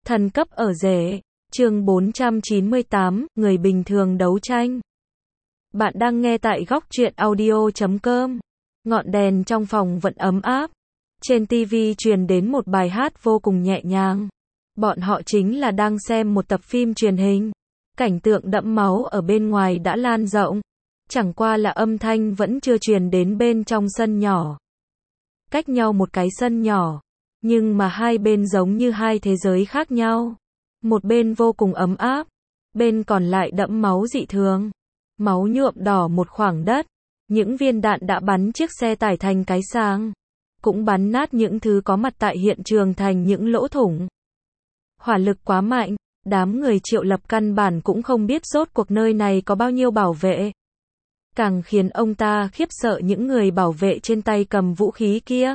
Thần cấp ở rể. Chương 498, người bình thường đấu tranh. Bạn đang nghe tại góc truyện audio.com. Ngọn đèn trong phòng vẫn ấm áp. Trên TV truyền đến một bài hát vô cùng nhẹ nhàng. Bọn họ chính là đang xem một tập phim truyền hình. Cảnh tượng đẫm máu ở bên ngoài đã lan rộng. Chẳng qua là âm thanh vẫn chưa truyền đến bên trong sân nhỏ. Cách nhau một cái sân nhỏ. Nhưng mà hai bên giống như hai thế giới khác nhau. Một bên vô cùng ấm áp. Bên còn lại đẫm máu dị thường. Máu nhuộm đỏ một khoảng đất. Những viên đạn đã bắn chiếc xe tải thành cái xác. Cũng bắn nát những thứ có mặt tại hiện trường thành những lỗ thủng. Hỏa lực quá mạnh. Đám người Triệu Lập căn bản cũng không biết rốt cuộc nơi này có bao nhiêu bảo vệ. Càng khiến ông ta khiếp sợ những người bảo vệ trên tay cầm vũ khí kia.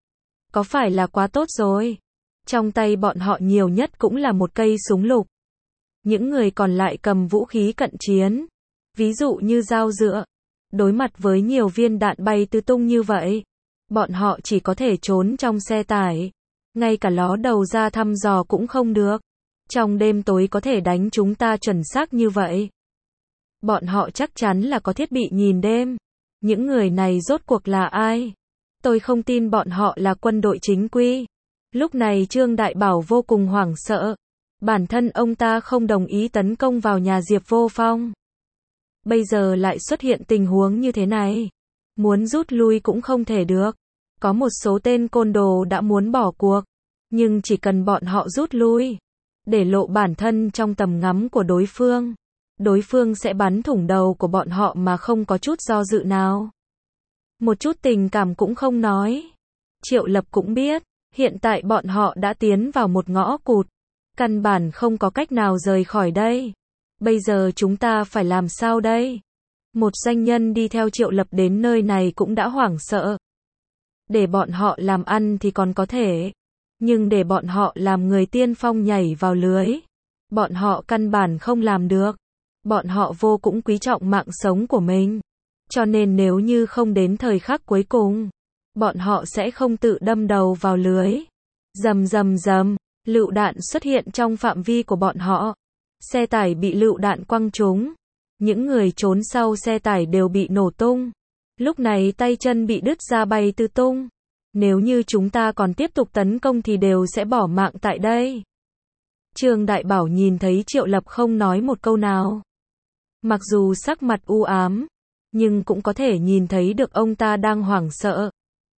Có phải là quá tốt rồi? Trong tay bọn họ nhiều nhất cũng là một cây súng lục. Những người còn lại cầm vũ khí cận chiến. Ví dụ như dao dựa. Đối mặt với nhiều viên đạn bay tứ tung như vậy. Bọn họ chỉ có thể trốn trong xe tải. Ngay cả ló đầu ra thăm dò cũng không được. Trong đêm tối có thể đánh chúng ta chuẩn xác như vậy. Bọn họ chắc chắn là có thiết bị nhìn đêm. Những người này rốt cuộc là ai? Tôi không tin bọn họ là quân đội chính quy. Lúc này Trương Đại Bảo vô cùng hoảng sợ. Bản thân ông ta không đồng ý tấn công vào nhà Diệp Vô Phong. Bây giờ lại xuất hiện tình huống như thế này. Muốn rút lui cũng không thể được. Có một số tên côn đồ đã muốn bỏ cuộc. Nhưng chỉ cần bọn họ rút lui. Để lộ bản thân trong tầm ngắm của đối phương. Đối phương sẽ bắn thủng đầu của bọn họ mà không có chút do dự nào. Một chút tình cảm cũng không nói. Triệu Lập cũng biết. Hiện tại bọn họ đã tiến vào một ngõ cụt. Căn bản không có cách nào rời khỏi đây. Bây giờ chúng ta phải làm sao đây? Một doanh nhân đi theo Triệu Lập đến nơi này cũng đã hoảng sợ. Để bọn họ làm ăn thì còn có thể. Nhưng để bọn họ làm người tiên phong nhảy vào lưới. Bọn họ căn bản không làm được. Bọn họ vô cùng quý trọng mạng sống của mình. Cho nên nếu như không đến thời khắc cuối cùng. Bọn họ sẽ không tự đâm đầu vào lưới. Rầm rầm rầm, lựu đạn xuất hiện trong phạm vi của bọn họ. Xe tải bị lựu đạn quăng trúng. Những người trốn sau xe tải đều bị nổ tung. Lúc này tay chân bị đứt ra bay tứ tung. Nếu như chúng ta còn tiếp tục tấn công thì đều sẽ bỏ mạng tại đây. Trương Đại Bảo nhìn thấy Triệu Lập không nói một câu nào. Mặc dù sắc mặt u ám, nhưng cũng có thể nhìn thấy được ông ta đang hoảng sợ.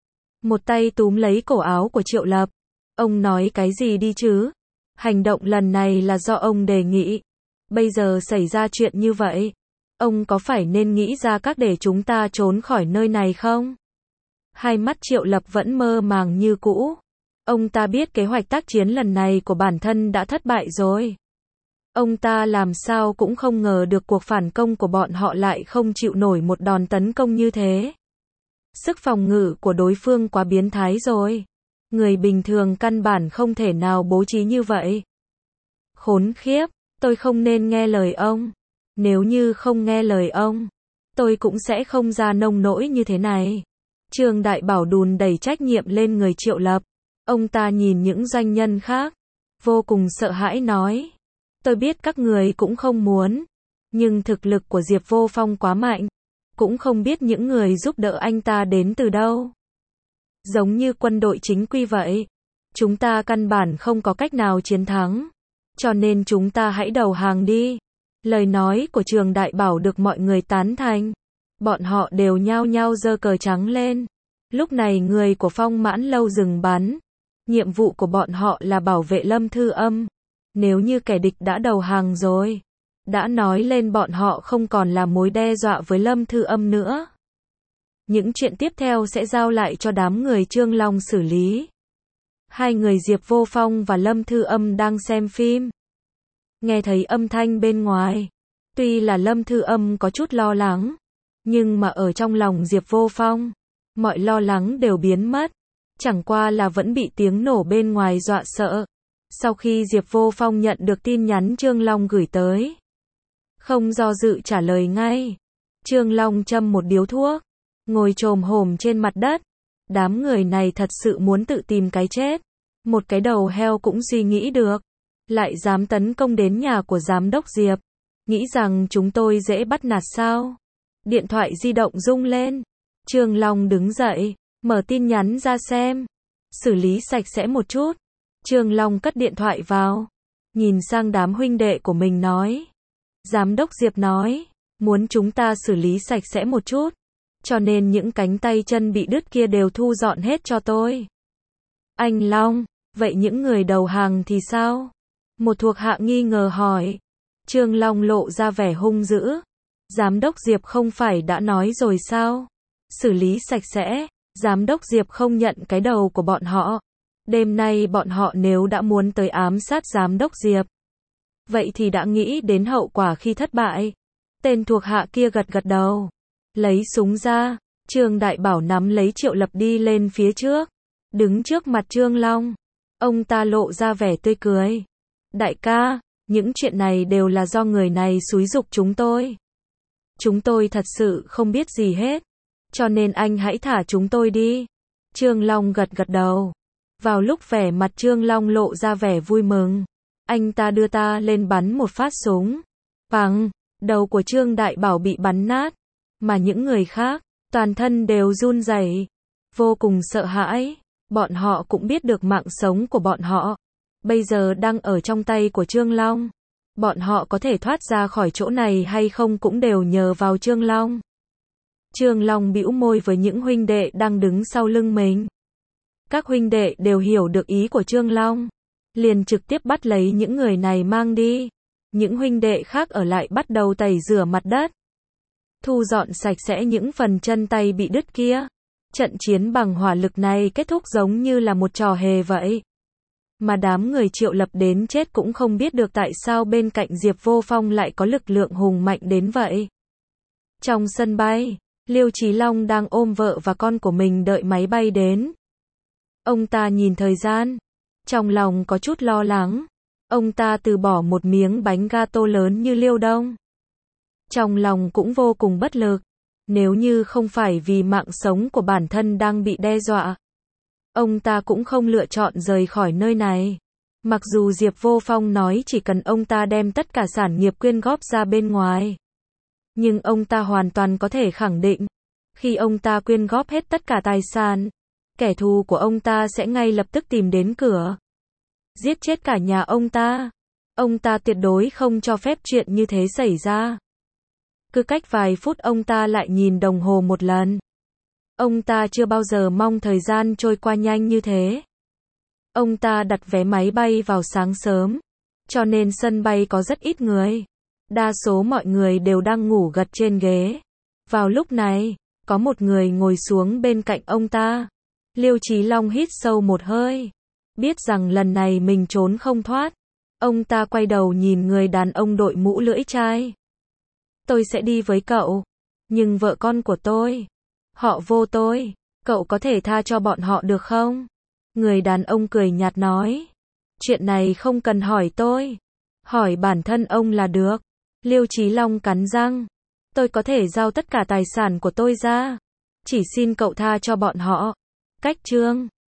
Một tay túm lấy cổ áo của Triệu Lập. Ông nói cái gì đi chứ? Hành động lần này là do ông đề nghị. Bây giờ xảy ra chuyện như vậy. Ông có phải nên nghĩ ra cách để chúng ta trốn khỏi nơi này không? Hai mắt Triệu Lập vẫn mơ màng như cũ. Ông ta biết kế hoạch tác chiến lần này của bản thân đã thất bại rồi. Ông ta làm sao cũng không ngờ được cuộc phản công của bọn họ lại không chịu nổi một đòn tấn công như thế. Sức phòng ngự của đối phương quá biến thái rồi. Người bình thường căn bản không thể nào bố trí như vậy. Khốn khiếp, tôi không nên nghe lời ông. Nếu như không nghe lời ông, tôi cũng sẽ không ra nông nỗi như thế này. Trương Đại Bảo đùn đẩy trách nhiệm lên người Triệu Lập. Ông ta nhìn những doanh nhân khác, vô cùng sợ hãi nói. Tôi biết các người cũng không muốn, nhưng thực lực của Diệp Vô Phong quá mạnh. Cũng không biết những người giúp đỡ anh ta đến từ đâu. Giống như quân đội chính quy vậy. Chúng ta căn bản không có cách nào chiến thắng. Cho nên chúng ta hãy đầu hàng đi. Lời nói của Trương Đại Bảo được mọi người tán thành. Bọn họ đều nhao nhao giơ cờ trắng lên. Lúc này người của Phong Mãn Lâu dừng bắn. Nhiệm vụ của bọn họ là bảo vệ Lâm Thư Âm. Nếu như kẻ địch đã đầu hàng rồi. Đã nói lên bọn họ không còn là mối đe dọa với Lâm Thư Âm nữa. Những chuyện tiếp theo sẽ giao lại cho đám người Trương Long xử lý. Hai người Diệp Vô Phong và Lâm Thư Âm đang xem phim. Nghe thấy âm thanh bên ngoài. Tuy là Lâm Thư Âm có chút lo lắng. Nhưng mà ở trong lòng Diệp Vô Phong, mọi lo lắng đều biến mất. Chẳng qua là vẫn bị tiếng nổ bên ngoài dọa sợ. Sau khi Diệp Vô Phong nhận được tin nhắn Trương Long gửi tới. Không do dự trả lời ngay. Trương Long châm một điếu thuốc. Ngồi chồm hổm trên mặt đất. Đám người này thật sự muốn tự tìm cái chết. Một cái đầu heo cũng suy nghĩ được. lại dám tấn công đến nhà của giám đốc Diệp. Nghĩ rằng chúng tôi dễ bắt nạt sao? Điện thoại di động rung lên. Trương Long đứng dậy, mở tin nhắn ra xem. Xử lý sạch sẽ một chút. Trương Long cất điện thoại vào. Nhìn sang đám huynh đệ của mình nói. Giám đốc Diệp nói, muốn chúng ta xử lý sạch sẽ một chút. Cho nên những cánh tay chân bị đứt kia đều thu dọn hết cho tôi. Anh Long, vậy những người đầu hàng thì sao? Một thuộc hạ nghi ngờ hỏi. Trương Long lộ ra vẻ hung dữ. Giám đốc Diệp không phải đã nói rồi sao? Xử lý sạch sẽ. Giám đốc Diệp không nhận cái đầu của bọn họ. Đêm nay bọn họ nếu đã muốn tới ám sát giám đốc Diệp, vậy thì đã nghĩ đến hậu quả khi thất bại. Tên thuộc hạ kia gật gật đầu. Lấy súng ra. Trương Đại Bảo nắm lấy Triệu Lập đi lên phía trước. Đứng trước mặt Trương Long. Ông ta lộ ra vẻ tươi cười. Đại ca, những chuyện này đều là do người này xúi giục chúng tôi. Chúng tôi thật sự không biết gì hết. Cho nên anh hãy thả chúng tôi đi. Trương Long gật gật đầu. Vào lúc vẻ mặt Trương Long lộ ra vẻ vui mừng, anh ta đưa ta lên bắn một phát súng. Bằng, đầu của Trương Đại Bảo bị bắn nát. Mà những người khác, toàn thân đều run rẩy, vô cùng sợ hãi. Bọn họ cũng biết được mạng sống của bọn họ bây giờ đang ở trong tay của Trương Long. Bọn họ có thể thoát ra khỏi chỗ này hay không cũng đều nhờ vào Trương Long. Trương Long bĩu môi với những huynh đệ đang đứng sau lưng mình. Các huynh đệ đều hiểu được ý của Trương Long, liền trực tiếp bắt lấy những người này mang đi. Những huynh đệ khác ở lại bắt đầu tẩy rửa mặt đất, thu dọn sạch sẽ những phần chân tay bị đứt kia. Trận chiến bằng hỏa lực này kết thúc giống như là một trò hề vậy. Mà đám người Triệu Lập đến chết cũng không biết được tại sao bên cạnh Diệp Vô Phong lại có lực lượng hùng mạnh đến vậy. Trong sân bay, Liêu Chí Long đang ôm vợ và con của mình đợi máy bay đến. Ông ta nhìn thời gian, trong lòng có chút lo lắng. Ông ta từ bỏ một miếng bánh gato lớn như Liêu Đông. Trong lòng cũng vô cùng bất lực. Nếu như không phải vì mạng sống của bản thân đang bị đe dọa, ông ta cũng không lựa chọn rời khỏi nơi này. Mặc dù Diệp Vô Phong nói chỉ cần ông ta đem tất cả sản nghiệp quyên góp ra bên ngoài, nhưng ông ta hoàn toàn có thể khẳng định, khi ông ta quyên góp hết tất cả tài sản, kẻ thù của ông ta sẽ ngay lập tức tìm đến cửa, giết chết cả nhà ông ta. Ông ta tuyệt đối không cho phép chuyện như thế xảy ra. Cứ cách vài phút ông ta lại nhìn đồng hồ một lần. Ông ta chưa bao giờ mong thời gian trôi qua nhanh như thế. Ông ta đặt vé máy bay vào sáng sớm, cho nên sân bay có rất ít người. Đa số mọi người đều đang ngủ gật trên ghế. Vào lúc này, có một người ngồi xuống bên cạnh ông ta. Liêu Chí Long hít sâu một hơi. Biết rằng lần này mình trốn không thoát. Ông ta quay đầu nhìn người đàn ông đội mũ lưỡi chai. Tôi sẽ đi với cậu. Nhưng vợ con của tôi, họ vô tôi. Cậu có thể tha cho bọn họ được không? Người đàn ông cười nhạt nói. Chuyện này không cần hỏi tôi. Hỏi bản thân ông là được. Liêu Chí Long cắn răng. Tôi có thể giao tất cả tài sản của tôi ra. Chỉ xin cậu tha cho bọn họ. Cách chương